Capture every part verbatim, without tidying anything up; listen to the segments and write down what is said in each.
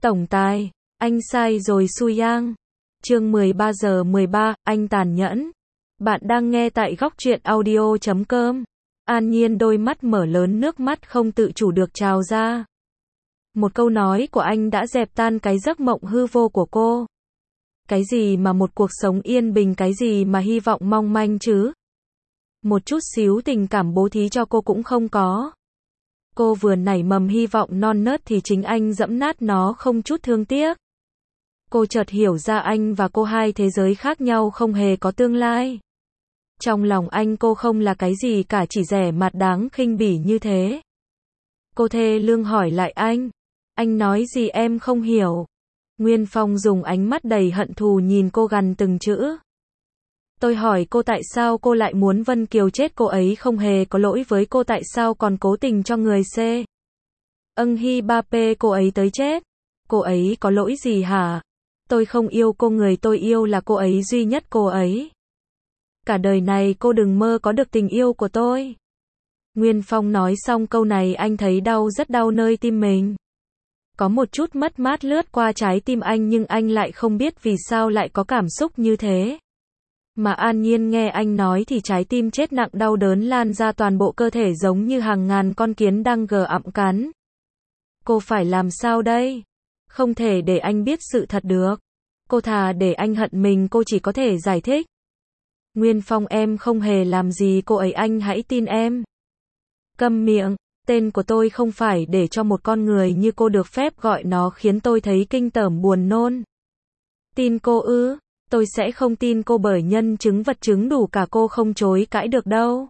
Tổng tài, anh sai rồi Su Yang. Chương mười ba giờ mười ba, anh tàn nhẫn. Bạn đang nghe tại góc truyện audio chấm com. An Nhiên đôi mắt mở lớn, nước mắt không tự chủ được trào ra. Một câu nói của anh đã dẹp tan cái giấc mộng hư vô của cô. Cái gì mà một cuộc sống yên bình, cái gì mà hy vọng mong manh chứ? Một chút xíu tình cảm bố thí cho cô cũng không có. Cô vừa nảy mầm hy vọng non nớt thì chính anh giẫm nát nó không chút thương tiếc. Cô chợt hiểu ra anh và cô hai thế giới khác nhau, không hề có tương lai. Trong lòng anh cô không là cái gì cả, chỉ rẻ mạt đáng khinh bỉ như thế. Cô thê lương hỏi lại anh. Anh nói gì em không hiểu. Nguyên Phong dùng ánh mắt đầy hận thù nhìn cô gằn từng chữ. Tôi hỏi cô tại sao cô lại muốn Vân Kiều chết, cô ấy không hề có lỗi với cô, tại sao còn cố tình cho người C. Âng Hy ba P cô ấy tới chết. Cô ấy có lỗi gì hả? Tôi không yêu cô, người tôi yêu là cô ấy, duy nhất cô ấy. Cả đời này cô đừng mơ có được tình yêu của tôi. Nguyên Phong nói xong câu này anh thấy đau, rất đau nơi tim mình. Có một chút mất mát lướt qua trái tim anh, nhưng anh lại không biết vì sao lại có cảm xúc như thế. Mà An Nhiên nghe anh nói thì trái tim chết nặng, đau đớn lan ra toàn bộ cơ thể giống như hàng ngàn con kiến đang gờ ặm cắn. Cô phải làm sao đây? Không thể để anh biết sự thật được. Cô thà để anh hận mình, cô chỉ có thể giải thích. Nguyên Phong, em không hề làm gì cô ấy, anh hãy tin em. Câm miệng, tên của tôi không phải để cho một con người như cô được phép gọi nó, khiến tôi thấy kinh tởm buồn nôn. Tin cô ư? Tôi sẽ không tin cô, bởi nhân chứng vật chứng đủ cả, cô không chối cãi được đâu.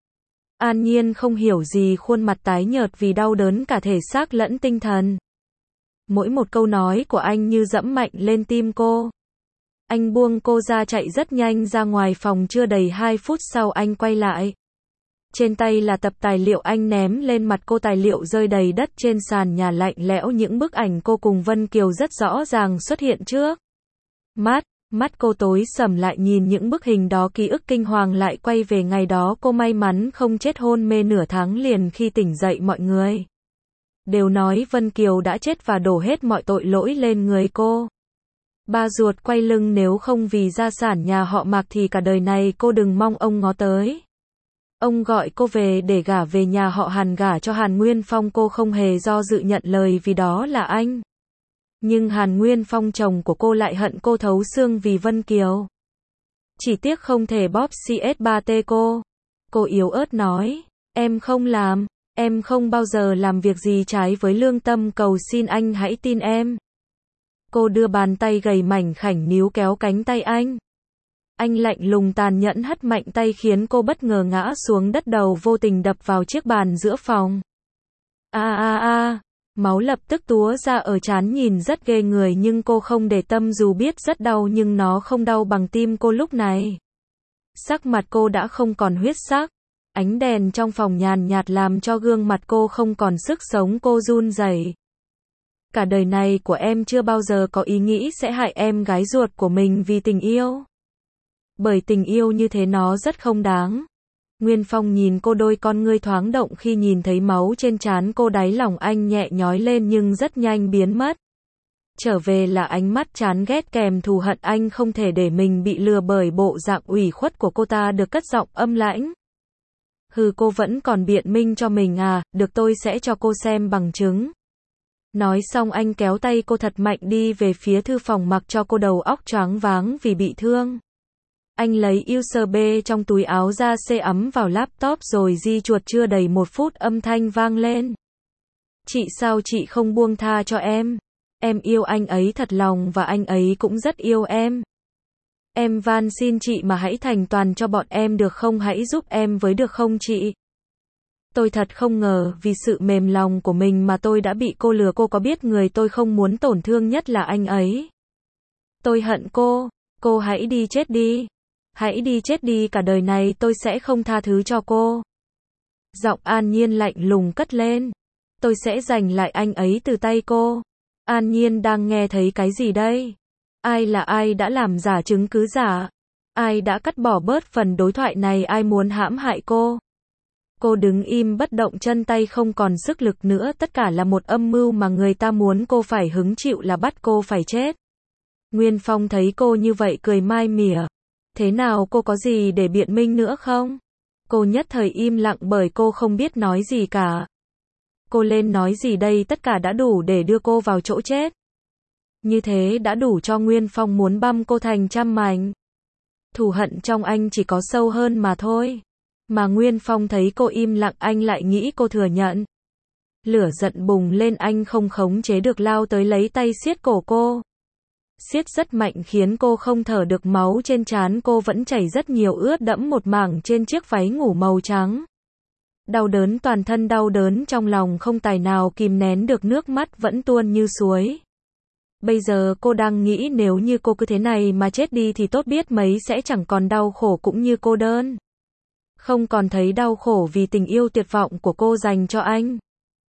An Nhiên không hiểu gì, khuôn mặt tái nhợt vì đau đớn cả thể xác lẫn tinh thần. Mỗi một câu nói của anh như dẫm mạnh lên tim cô. Anh buông cô ra, chạy rất nhanh ra ngoài phòng, chưa đầy hai phút sau anh quay lại. Trên tay là tập tài liệu, anh ném lên mặt cô, tài liệu rơi đầy đất trên sàn nhà lạnh lẽo, những bức ảnh cô cùng Vân Kiều rất rõ ràng xuất hiện trước mắt. Mắt cô tối sầm lại, nhìn những bức hình đó, ký ức kinh hoàng lại quay về ngày đó cô may mắn không chết, hôn mê nửa tháng liền. Khi tỉnh dậy mọi người đều nói Vân Kiều đã chết và đổ hết mọi tội lỗi lên người cô. Ba ruột quay lưng, nếu không vì gia sản nhà họ Mạc thì cả đời này cô đừng mong ông ngó tới. Ông gọi cô về để gả về nhà họ Hàn, gả cho Hàn Nguyên Phong, cô không hề do dự nhận lời vì đó là anh. Nhưng Hàn Nguyên Phong chồng của cô lại hận cô thấu xương vì Vân Kiều. Chỉ tiếc không thể bóp C S ba T cô. Cô yếu ớt nói, em không làm, em không bao giờ làm việc gì trái với lương tâm, cầu xin anh hãy tin em. Cô đưa bàn tay gầy mảnh khảnh níu kéo cánh tay anh. Anh lạnh lùng tàn nhẫn hất mạnh tay khiến cô bất ngờ ngã xuống đất, đầu vô tình đập vào chiếc bàn giữa phòng. A a a, máu lập tức túa ra ở trán, nhìn rất ghê người nhưng cô không để tâm, dù biết rất đau nhưng nó không đau bằng tim cô lúc này. Sắc mặt cô đã không còn huyết sắc. Ánh đèn trong phòng nhàn nhạt làm cho gương mặt cô không còn sức sống, cô run rẩy. Cả đời này của em chưa bao giờ có ý nghĩ sẽ hại em gái ruột của mình vì tình yêu. Bởi tình yêu như thế nó rất không đáng. Nguyên Phong nhìn cô, đôi con ngươi thoáng động khi nhìn thấy máu trên trán cô, đáy lòng anh nhẹ nhói lên nhưng rất nhanh biến mất. Trở về là ánh mắt chán ghét kèm thù hận, anh không thể để mình bị lừa bởi bộ dạng ủy khuất của cô ta, được cất giọng âm lãnh. Hừ, cô vẫn còn biện minh cho mình à, được, tôi sẽ cho cô xem bằng chứng. Nói xong anh kéo tay cô thật mạnh đi về phía thư phòng, mặc cho cô đầu óc choáng váng vì bị thương. Anh lấy u ét bê trong túi áo ra, xê ấm vào laptop rồi di chuột, chưa đầy một phút âm thanh vang lên. Chị, sao chị không buông tha cho em? Em yêu anh ấy thật lòng và anh ấy cũng rất yêu em. Em van xin chị mà hãy thành toàn cho bọn em được không, hãy giúp em với được không chị? Tôi thật không ngờ, vì sự mềm lòng của mình mà tôi đã bị cô lừa. Cô có biết người tôi không muốn tổn thương nhất là anh ấy. Tôi hận cô. Cô hãy đi chết đi. Hãy đi chết đi, cả đời này tôi sẽ không tha thứ cho cô. Giọng An Nhiên lạnh lùng cất lên. Tôi sẽ giành lại anh ấy từ tay cô. An Nhiên đang nghe thấy cái gì đây? Ai là ai đã làm giả chứng cứ giả? Ai đã cắt bỏ bớt phần đối thoại này? Ai muốn hãm hại cô? Cô đứng im bất động, chân tay không còn sức lực nữa, tất cả là một âm mưu mà người ta muốn cô phải hứng chịu, là bắt cô phải chết. Nguyên Phong thấy cô như vậy cười mai mỉa. Thế nào, cô có gì để biện minh nữa không? Cô nhất thời im lặng bởi cô không biết nói gì cả. Cô lên nói gì đây, tất cả đã đủ để đưa cô vào chỗ chết. Như thế đã đủ cho Nguyên Phong muốn băm cô thành trăm mảnh. Thù hận trong anh chỉ có sâu hơn mà thôi. Mà Nguyên Phong thấy cô im lặng, anh lại nghĩ cô thừa nhận. Lửa giận bùng lên, anh không khống chế được lao tới lấy tay siết cổ cô. Siết rất mạnh khiến cô không thở được, máu trên trán cô vẫn chảy rất nhiều, ướt đẫm một mảng trên chiếc váy ngủ màu trắng. Đau đớn toàn thân, đau đớn trong lòng không tài nào kìm nén được, nước mắt vẫn tuôn như suối. Bây giờ cô đang nghĩ nếu như cô cứ thế này mà chết đi thì tốt biết mấy, sẽ chẳng còn đau khổ cũng như cô đơn. Không còn thấy đau khổ vì tình yêu tuyệt vọng của cô dành cho anh.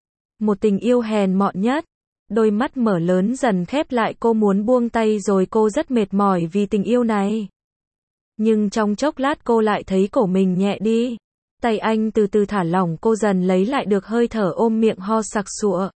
Một tình yêu hèn mọn nhất. Đôi mắt mở lớn dần khép lại, cô muốn buông tay rồi, cô rất mệt mỏi vì tình yêu này. Nhưng trong chốc lát cô lại thấy cổ mình nhẹ đi. Tay anh từ từ thả lỏng, cô dần lấy lại được hơi thở, ôm miệng ho sặc sụa.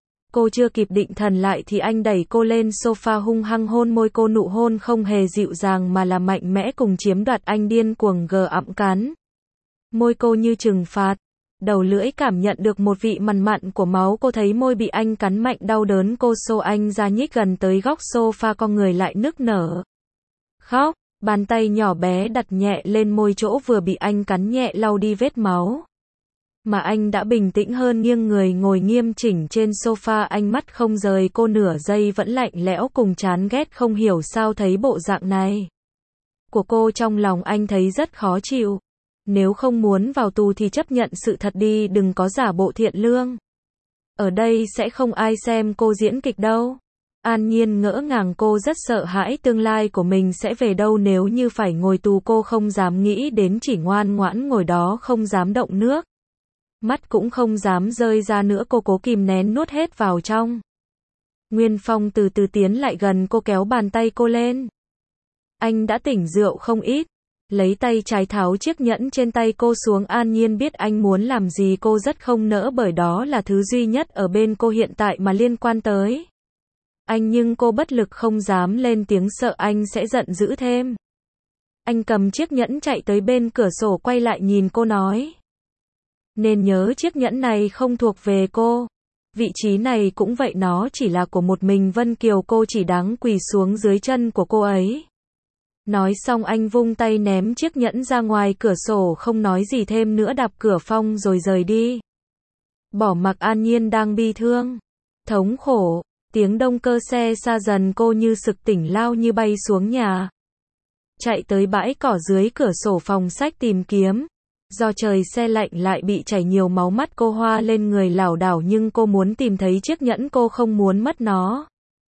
Cô chưa kịp định thần lại thì anh đẩy cô lên sofa, hung hăng hôn môi cô, nụ hôn không hề dịu dàng mà là mạnh mẽ cùng chiếm đoạt, anh điên cuồng gờ ẵm cắn môi cô như trừng phạt. Đầu lưỡi cảm nhận được một vị mặn mặn của máu, cô thấy môi bị anh cắn mạnh, đau đớn, cô xô anh ra, nhích gần tới góc sofa, con người lại nức nở. Khóc, bàn tay nhỏ bé đặt nhẹ lên môi chỗ vừa bị anh cắn, nhẹ lau đi vết máu. Mà anh đã bình tĩnh hơn, nghiêng người ngồi nghiêm chỉnh trên sofa, ánh mắt không rời cô nửa giây, vẫn lạnh lẽo cùng chán ghét, không hiểu sao thấy bộ dạng này của cô trong lòng anh thấy rất khó chịu. Nếu không muốn vào tù thì chấp nhận sự thật đi, đừng có giả bộ thiện lương. Ở đây sẽ không ai xem cô diễn kịch đâu. An Nhiên ngỡ ngàng, cô rất sợ hãi tương lai của mình sẽ về đâu nếu như phải ngồi tù, cô không dám nghĩ đến, chỉ ngoan ngoãn ngồi đó không dám động nước. Mắt cũng không dám rơi ra nữa, cô cố kìm nén nuốt hết vào trong. Nguyên Phong từ từ tiến lại gần cô, kéo bàn tay cô lên. Anh đã tỉnh rượu không ít. Lấy tay trái tháo chiếc nhẫn trên tay cô xuống. An Nhiên biết anh muốn làm gì, cô rất không nỡ bởi đó là thứ duy nhất ở bên cô hiện tại mà liên quan tới anh, nhưng cô bất lực không dám lên tiếng, sợ anh sẽ giận dữ thêm. Anh cầm chiếc nhẫn chạy tới bên cửa sổ, quay lại nhìn cô nói. Nên nhớ chiếc nhẫn này không thuộc về cô. Vị trí này cũng vậy, nó chỉ là của một mình Vân Kiều, cô chỉ đáng quỳ xuống dưới chân của cô ấy. Nói xong anh vung tay ném chiếc nhẫn ra ngoài cửa sổ, không nói gì thêm nữa, đạp cửa phòng rồi rời đi. Bỏ mặc An Nhiên đang bi thương, thống khổ. Tiếng động cơ xe xa dần, cô như sực tỉnh, lao như bay xuống nhà. Chạy tới bãi cỏ dưới cửa sổ phòng sách tìm kiếm. Do trời se lạnh lại bị chảy nhiều máu, mắt cô hoa lên, người lảo đảo, nhưng cô muốn tìm thấy chiếc nhẫn, cô không muốn mất nó.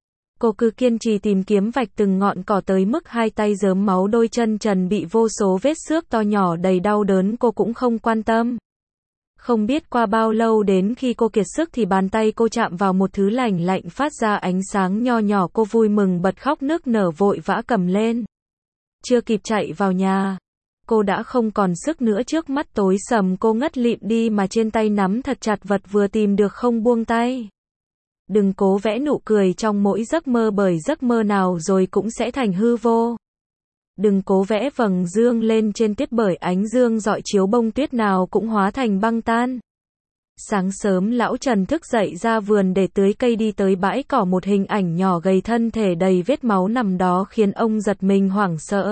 Cô cứ kiên trì tìm kiếm, vạch từng ngọn cỏ tới mức hai tay rớm máu, đôi chân trần bị vô số vết xước to nhỏ đầy đau đớn, cô cũng không quan tâm. Không biết qua bao lâu, đến khi cô kiệt sức thì bàn tay cô chạm vào một thứ lạnh lạnh phát ra ánh sáng nho nhỏ, cô vui mừng bật khóc nức nở, vội vã cầm lên. Chưa kịp chạy vào nhà, cô đã không còn sức nữa, trước mắt tối sầm, cô ngất lịm đi mà trên tay nắm thật chặt vật vừa tìm được, không buông tay. Đừng cố vẽ nụ cười trong mỗi giấc mơ, bởi giấc mơ nào rồi cũng sẽ thành hư vô. Đừng cố vẽ vầng dương lên trên tuyết, bởi ánh dương rọi chiếu bông tuyết nào cũng hóa thành băng tan. Sáng sớm lão Trần thức dậy ra vườn để tưới cây, đi tới bãi cỏ, một hình ảnh nhỏ gầy thân thể đầy vết máu nằm đó khiến ông giật mình hoảng sợ.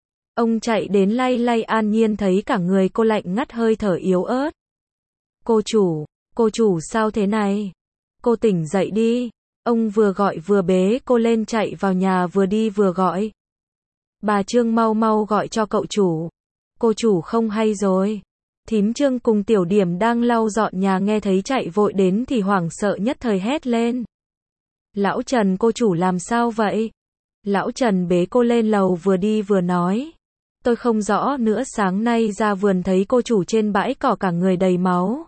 Ông chạy đến lay lay An Nhiên, thấy cả người cô lạnh ngắt, hơi thở yếu ớt. Cô chủ, cô chủ sao thế này? Cô tỉnh dậy đi. Ông vừa gọi vừa bế cô lên, chạy vào nhà, vừa đi vừa gọi. Bà Trương, mau mau gọi cho cậu chủ. Cô chủ không hay rồi. Thím Trương cùng Tiểu Điểm đang lau dọn nhà, nghe thấy chạy vội đến thì hoảng sợ nhất thời hét lên. Lão Trần, cô chủ làm sao vậy? Lão Trần bế cô lên lầu, vừa đi vừa nói. Tôi không rõ nữa, sáng nay ra vườn thấy cô chủ trên bãi cỏ cả người đầy máu.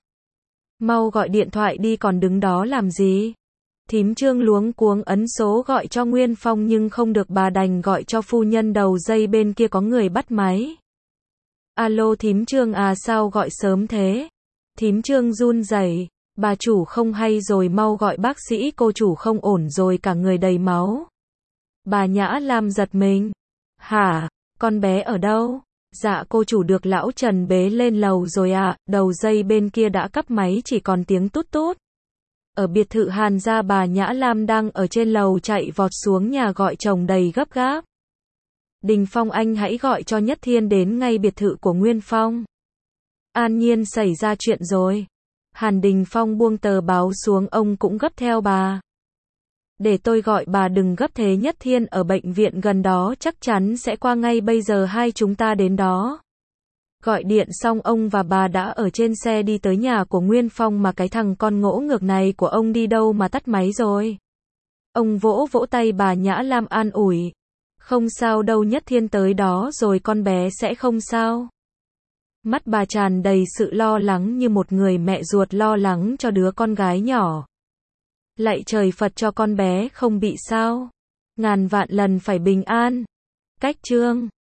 Mau gọi điện thoại đi, còn đứng đó làm gì? Thím Trương luống cuống ấn số gọi cho Nguyên Phong nhưng không được, bà đành gọi cho phu nhân đầu dây bên kia, có người bắt máy. Alo thím Trương à, sao gọi sớm thế? Thím Trương run rẩy, bà chủ không hay rồi, mau gọi bác sĩ, cô chủ không ổn rồi, cả người đầy máu. Bà Nhã Lam giật mình. Hả, con bé ở đâu? Dạ cô chủ được lão Trần bế lên lầu rồi ạ, à, đầu dây bên kia đã cắp máy, chỉ còn tiếng tút tút. Ở biệt thự Hàn gia, bà Nhã Lam đang ở trên lầu chạy vọt xuống nhà gọi chồng đầy gấp gáp. Đình Phong, anh hãy gọi cho Nhất Thiên đến ngay biệt thự của Nguyên Phong. An Nhiên, xảy ra chuyện rồi. Hàn Đình Phong buông tờ báo xuống, ông cũng gấp theo bà. Để tôi gọi, bà đừng gấp thế, Nhất Thiên ở bệnh viện gần đó, chắc chắn sẽ qua ngay bây giờ, hai chúng ta đến đó. Gọi điện xong, ông và bà đã ở trên xe đi tới nhà của Nguyên Phong, mà cái thằng con ngỗ ngược này của ông đi đâu mà tắt máy rồi. Ông vỗ vỗ tay bà Nhã Lam an ủi. Không sao đâu Nhất Thiên, tới đó rồi, con bé sẽ không sao. Mắt bà tràn đầy sự lo lắng, như một người mẹ ruột lo lắng cho đứa con gái nhỏ. Lạy trời Phật cho con bé không bị sao. Ngàn vạn lần phải bình an. Cách chương